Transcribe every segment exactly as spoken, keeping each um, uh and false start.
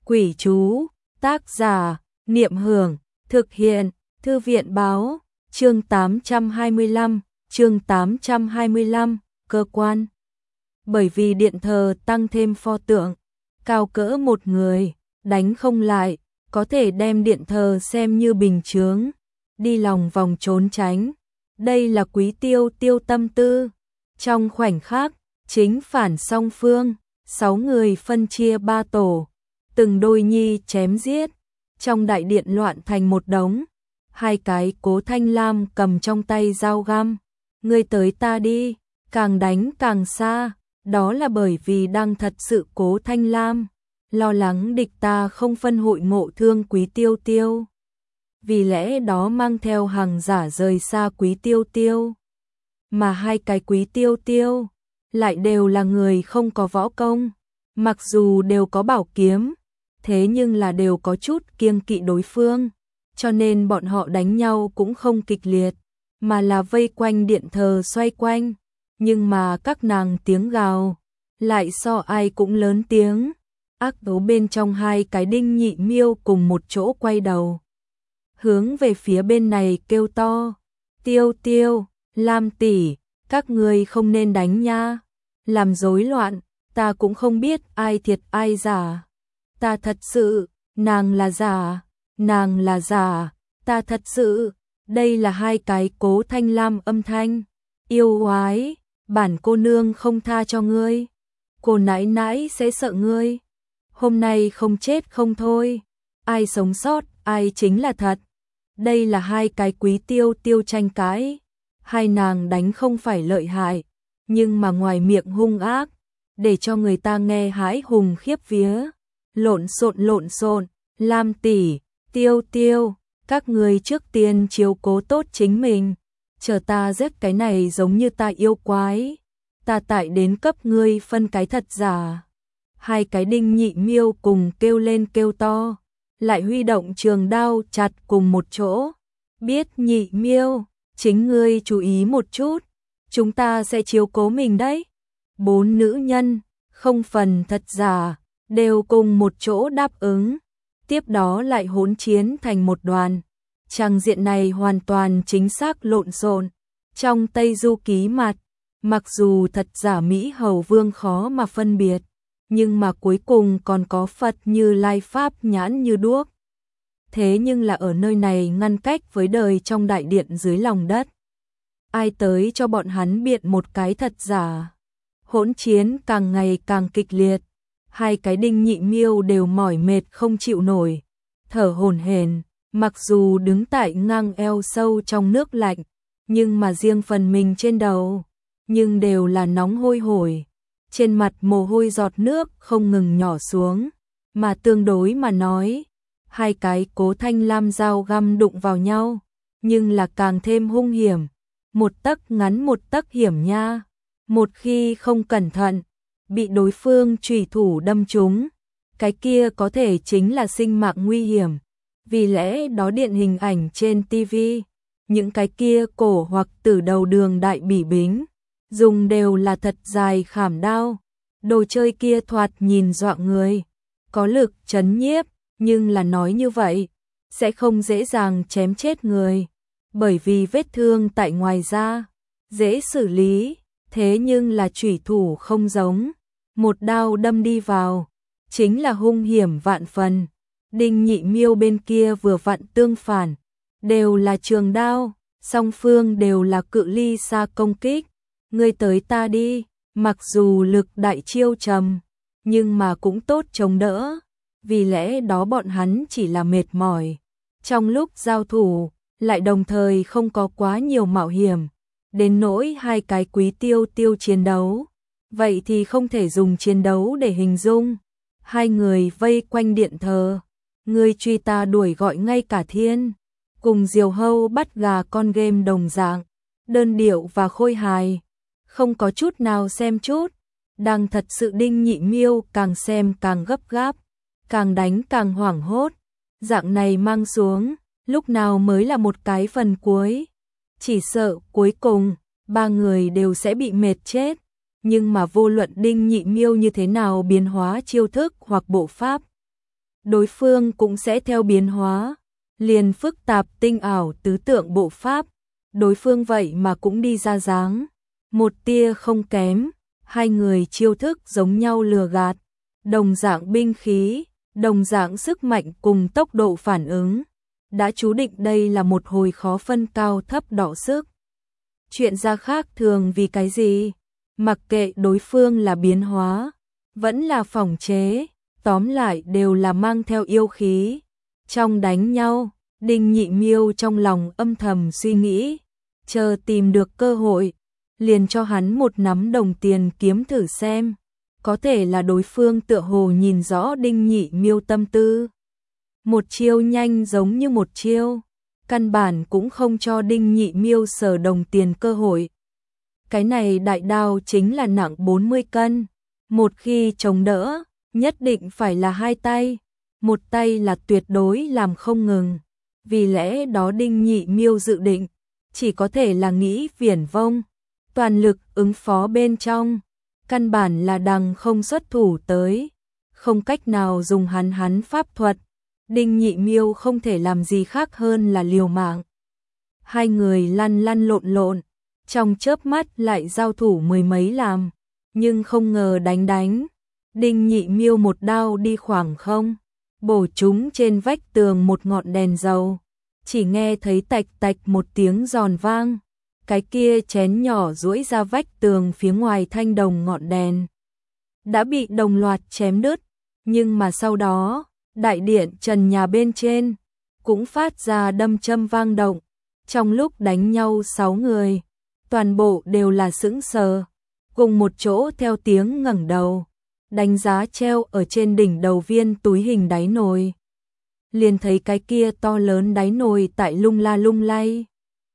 Quỷ chú, tác giả, Niệm Hưởng, thực hiện, Thư viện báo, chương tám trăm hai mươi lăm, chương tám trăm hai mươi lăm, cơ quan. Bởi vì điện thờ tăng thêm pho tượng, cao cỡ một người, đánh không lại, có thể đem điện thờ xem như bình chướng, đi lòng vòng trốn tránh. Đây là Quý Tiêu tiêu tâm tư. Trong khoảnh khắc, chính phản song phương, sáu người phân chia ba tổ, từng đôi nhi chém giết, trong đại điện loạn thành một đống. Hai cái Cố Thanh Lam cầm trong tay dao găm, ngươi tới ta đi, càng đánh càng xa, đó là bởi vì đang thật sự Cố Thanh Lam lo lắng địch ta không phân hội ngộ thương Quý Tiêu Tiêu, vì lẽ đó mang theo hàng giả rời xa Quý Tiêu Tiêu. Mà hai cái Quý Tiêu Tiêu lại đều là người không có võ công, mặc dù đều có bảo kiếm, thế nhưng là đều có chút kiêng kỵ đối phương, cho nên bọn họ đánh nhau cũng không kịch liệt, mà là vây quanh điện thờ xoay quanh, nhưng mà các nàng tiếng gào lại so ai cũng lớn tiếng. Ác đấu bên trong hai cái Đinh Nhị Miêu cùng một chỗ quay đầu, hướng về phía bên này kêu to, Tiêu Tiêu, Lam tỷ, các ngươi không nên đánh nha, làm rối loạn, ta cũng không biết ai thiệt ai giả. Ta thật sự, nàng là giả, nàng là giả, ta thật sự. Đây là hai cái Cố Thanh Lam âm thanh. Yêu oái, bản cô nương không tha cho ngươi, cô nãi nãi sẽ sợ ngươi, hôm nay không chết không thôi, ai sống sót ai chính là thật. Đây là hai cái Quý Tiêu Tiêu tranh cãi, hai nàng đánh không phải lợi hại, nhưng mà ngoài miệng hung ác, để cho người ta nghe hãi hùng khiếp vía. Lộn xộn lộn xộn, Lam tỷ, Tiêu Tiêu, các người trước tiên chiếu cố tốt chính mình, chờ ta giết cái này giống như ta yêu quái, ta tại đến cấp ngươi phân cái thật giả. Hai cái Đinh Nhị Miêu cùng kêu lên kêu to, lại huy động trường đao chặt cùng một chỗ. Biết Nhị Miêu, chính ngươi chú ý một chút, chúng ta sẽ chiếu cố mình đấy. Bốn nữ nhân, không phần thật giả, đều cùng một chỗ đáp ứng, tiếp đó lại hỗn chiến thành một đoàn. Trang diện này hoàn toàn chính xác lộn xộn. Trong Tây Du Ký mặt, mặc dù thật giả Mỹ Hầu Vương khó mà phân biệt, nhưng mà cuối cùng còn có Phật Như Lai Pháp nhãn như đuốc. Thế nhưng là ở nơi này ngăn cách với đời trong đại điện dưới lòng đất. Ai tới cho bọn hắn biện một cái thật giả. Hỗn chiến càng ngày càng kịch liệt. Hai cái Đinh Nhị Miêu đều mỏi mệt không chịu nổi, thở hổn hển, mặc dù đứng tại ngang eo sâu trong nước lạnh, nhưng mà riêng phần mình trên đầu, nhưng đều là nóng hôi hổi, trên mặt mồ hôi giọt nước không ngừng nhỏ xuống, mà tương đối mà nói, hai cái Cố Thanh Lam dao găm đụng vào nhau, nhưng là càng thêm hung hiểm, một tấc ngắn một tấc hiểm nha, một khi không cẩn thận, bị đối phương chủy thủ đâm trúng, cái kia có thể chính là sinh mạng nguy hiểm. Vì lẽ đó điện hình ảnh trên ti vi, những cái kia cổ hoặc tử đầu đường đại bỉ bính, dùng đều là thật dài khảm đao, đồ chơi kia thoạt nhìn dọa người, có lực chấn nhiếp, nhưng là nói như vậy, sẽ không dễ dàng chém chết người, bởi vì vết thương tại ngoài da, dễ xử lý. Thế nhưng là chủy thủ không giống, một đao đâm đi vào, chính là hung hiểm vạn phần. Đinh Nhị Miêu bên kia vừa vặn tương phản, đều là trường đao, song phương đều là cự ly xa công kích, ngươi tới ta đi, mặc dù lực đại chiêu trầm, nhưng mà cũng tốt chống đỡ, vì lẽ đó bọn hắn chỉ là mệt mỏi. Trong lúc giao thủ, lại đồng thời không có quá nhiều mạo hiểm. Đến nỗi hai cái Quý Tiêu Tiêu chiến đấu, vậy thì không thể dùng chiến đấu để hình dung. Hai người vây quanh điện thờ, người truy ta đuổi gọi ngay cả thiên, cùng diều hâu bắt gà con game đồng dạng, đơn điệu và khôi hài, không có chút nào xem chút. Đang thật sự Đinh Nhị Miêu càng xem càng gấp gáp, càng đánh càng hoảng hốt, dạng này mang xuống, lúc nào mới là một cái phần cuối. Chỉ sợ cuối cùng, ba người đều sẽ bị mệt chết, nhưng mà vô luận Đinh Nhị Miêu như thế nào biến hóa chiêu thức hoặc bộ pháp, đối phương cũng sẽ theo biến hóa, liền phức tạp tinh ảo tứ tượng bộ pháp, đối phương vậy mà cũng đi ra dáng, một tia không kém, hai người chiêu thức giống nhau lừa gạt, đồng dạng binh khí, đồng dạng sức mạnh cùng tốc độ phản ứng, đã chú định đây là một hồi khó phân cao thấp đọ sức. Chuyện ra khác thường vì cái gì? Mặc kệ đối phương là biến hóa, vẫn là phỏng chế, tóm lại đều là mang theo yêu khí. Trong đánh nhau, Đinh Nhị Miêu trong lòng âm thầm suy nghĩ, chờ tìm được cơ hội, liền cho hắn một nắm đồng tiền kiếm thử xem, có thể là đối phương tựa hồ nhìn rõ Đinh Nhị Miêu tâm tư. Một chiêu nhanh giống như một chiêu, căn bản cũng không cho Đinh Nhị Miêu sở đồng tiền cơ hội. Cái này đại đao chính là nặng bốn mươi cân, một khi chống đỡ, nhất định phải là hai tay, một tay là tuyệt đối làm không ngừng. Vì lẽ đó Đinh Nhị Miêu dự định, chỉ có thể là nghĩ viển vông, toàn lực ứng phó bên trong, căn bản là đằng không xuất thủ tới, không cách nào dùng hắn hắn pháp thuật. Đinh Nhị Miêu không thể làm gì khác hơn là liều mạng. Hai người lăn lăn lộn lộn, trong chớp mắt lại giao thủ mười mấy làm, nhưng không ngờ đánh đánh. Đinh Nhị Miêu một đao đi khoảng không, bổ trúng trên vách tường một ngọn đèn dầu, chỉ nghe thấy tạch tạch một tiếng giòn vang, cái kia chén nhỏ duỗi ra vách tường phía ngoài thanh đồng ngọn đèn. Đã bị đồng loạt chém đứt, nhưng mà sau đó, đại điện trần nhà bên trên, cũng phát ra đâm châm vang động. Trong lúc đánh nhau sáu người, toàn bộ đều là sững sờ, cùng một chỗ theo tiếng ngẩng đầu, đánh giá treo ở trên đỉnh đầu viên túi hình đáy nồi. Liền thấy cái kia to lớn đáy nồi tại lung la lung lay.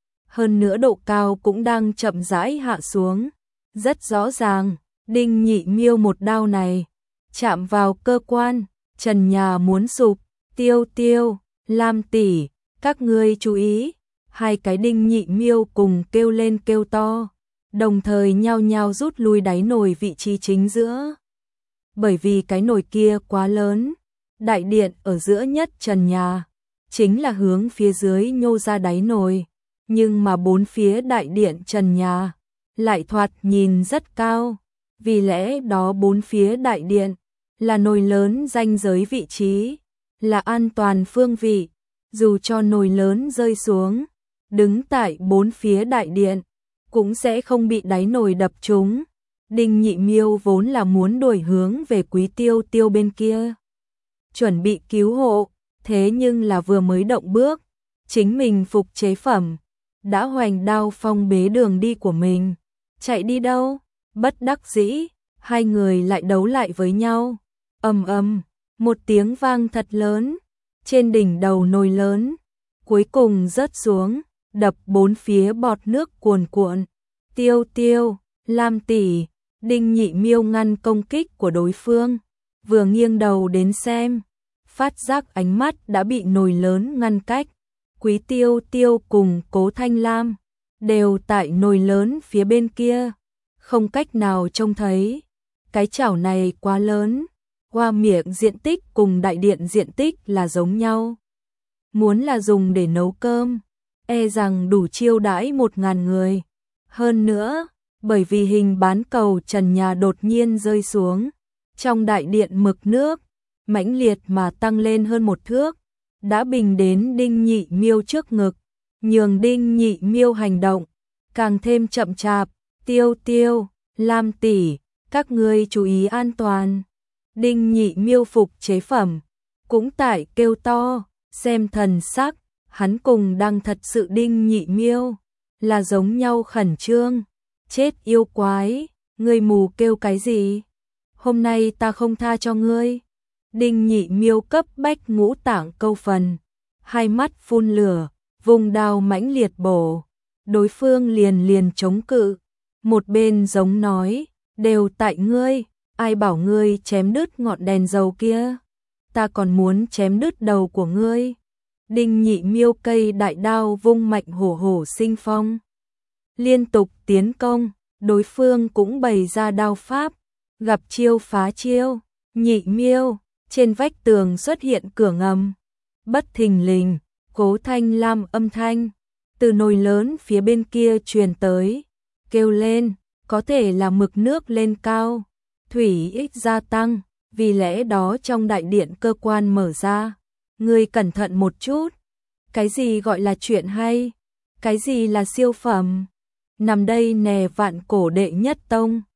Hơn nữa độ cao cũng đang chậm rãi hạ xuống. Rất rõ ràng, Đinh Nhị Miêu một đao này, chạm vào cơ quan, trần nhà muốn sụp. Tiêu Tiêu, Lam tỷ, các ngươi chú ý. Hai cái Đinh Nhị Miêu cùng kêu lên kêu to, đồng thời nhao nhao rút lui đáy nồi vị trí chính giữa. Bởi vì cái nồi kia quá lớn, đại điện ở giữa nhất trần nhà, chính là hướng phía dưới nhô ra đáy nồi, nhưng mà bốn phía đại điện trần nhà lại thoạt nhìn rất cao, vì lẽ đó bốn phía đại điện là nồi lớn ranh giới vị trí, là an toàn phương vị, dù cho nồi lớn rơi xuống, đứng tại bốn phía đại điện, cũng sẽ không bị đáy nồi đập trúng. Đinh Nhị Miêu vốn là muốn đuổi hướng về Quý Tiêu Tiêu bên kia, chuẩn bị cứu hộ, thế nhưng là vừa mới động bước, chính mình phục chế phẩm, đã hoành đao phong bế đường đi của mình. Chạy đi đâu? Bất đắc dĩ, hai người lại đấu lại với nhau. Ầm ầm, một tiếng vang thật lớn, trên đỉnh đầu nồi lớn, cuối cùng rớt xuống, đập bốn phía bọt nước cuồn cuộn. Tiêu Tiêu, Lam tỷ, Đinh Nhị Miêu ngăn công kích của đối phương, vừa nghiêng đầu đến xem, phát giác ánh mắt đã bị nồi lớn ngăn cách. Quý Tiêu Tiêu cùng Cố Thanh Lam đều tại nồi lớn phía bên kia, không cách nào trông thấy. Cái chảo này quá lớn, qua miệng diện tích cùng đại điện diện tích là giống nhau. Muốn là dùng để nấu cơm, e rằng đủ chiêu đãi một ngàn người. Hơn nữa, bởi vì hình bán cầu trần nhà đột nhiên rơi xuống, trong đại điện mực nước mãnh liệt mà tăng lên hơn một thước, đã bình đến Đinh Nhị Miêu trước ngực, nhường Đinh Nhị Miêu hành động càng thêm chậm chạp. Tiêu Tiêu, Lam tỷ, các ngươi chú ý an toàn. Đinh Nhị Miêu phục chế phẩm cũng tại kêu to, xem thần sắc, hắn cùng đang thật sự Đinh Nhị Miêu là giống nhau khẩn trương. Chết yêu quái, ngươi mù kêu cái gì? Hôm nay ta không tha cho ngươi. Đinh Nhị Miêu cấp bách ngũ tạng câu phần, hai mắt phun lửa, vùng đao mãnh liệt bổ. Đối phương liền liền chống cự, một bên giống nói, đều tại ngươi, ai bảo ngươi chém đứt ngọn đèn dầu kia, ta còn muốn chém đứt đầu của ngươi. Đinh Nhị Miêu cây đại đao vung mạnh hổ hổ sinh phong, liên tục tiến công, đối phương cũng bày ra đao pháp, gặp chiêu phá chiêu. Nhị Miêu, trên vách tường xuất hiện cửa ngầm. Bất thình lình, Cố Thanh Lam âm thanh từ nồi lớn phía bên kia truyền tới, kêu lên, có thể là mực nước lên cao, thủy ích gia tăng, vì lẽ đó trong đại điện cơ quan mở ra. Ngươi cẩn thận một chút. Cái gì gọi là chuyện hay? Cái gì là siêu phẩm? Nằm đây nè, vạn cổ đệ nhất tông.